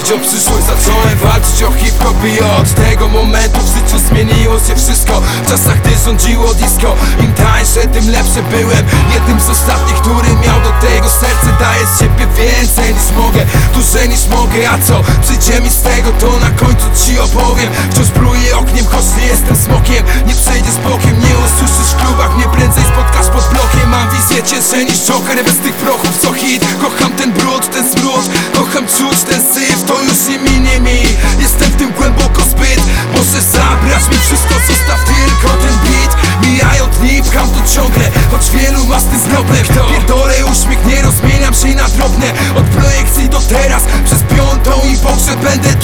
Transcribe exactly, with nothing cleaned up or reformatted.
walczyć o przyszłość, zacząłem walczyć o hip-hop i od tego momentu w życiu zmieniło się wszystko. W czasach, gdy rządziło disco, im tańsze, tym lepszy byłem. Jednym z ostatnich, który miał do tego serce. Daję z siebie więcej niż mogę, dłużej niż mogę. A co przyjdzie mi z tego, to na końcu ci opowiem. Wciąż pluję ogniem, choć nie jestem smokiem. Nie przejdziesz bokiem, nie usłyszysz w klubach, mnie prędzej spotkasz pod blokiem. Mam wizję ciężej niż Joker, bez tych prochów co hit. Kocham ten brud, ten smród, kocham czuć ten syf. To już nie minie mi, jestem w tym głęboko zbyt. Możesz zabrać mi wszystko, zostaw tylko ten beat. Mijają dni, pcham to ciągle, choć wielu ma z tym problem. Pierdolę uśmiech, nie rozmieniam się na drobne. Od projekcji do teraz, przez piątą i pogrzeb będę